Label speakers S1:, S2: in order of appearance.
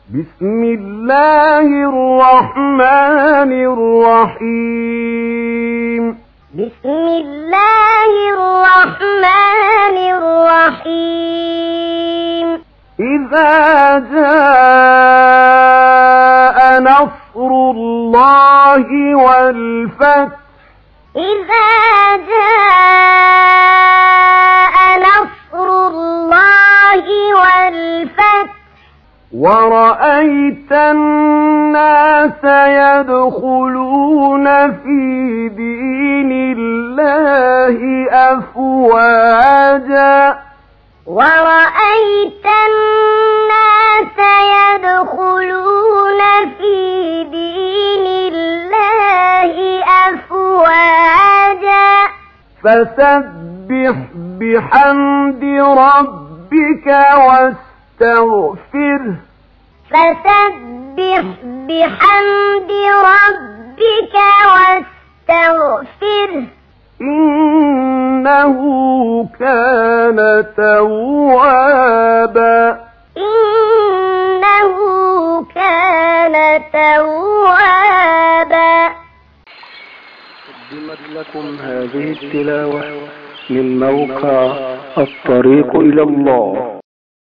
S1: بسم الله الرحمن الرحيم.
S2: بسم الله الرحمن الرحيم.
S1: إذا جاء نصر الله والفتح.
S2: إذا جاء نصر الله والفتح
S1: ورأيت الناس يدخلون في دين الله أفواجا.
S2: ورأيت الناس يدخلون في دين الله أفواجا
S1: فسبح بحمد ربك واستغفره.
S2: فسبح بحمد ربك واستغفره
S1: إنه كان توابا.
S2: إنه كان توابا.
S3: قدمت لكم هذه التلاوة من موقع الطريق إلى الله.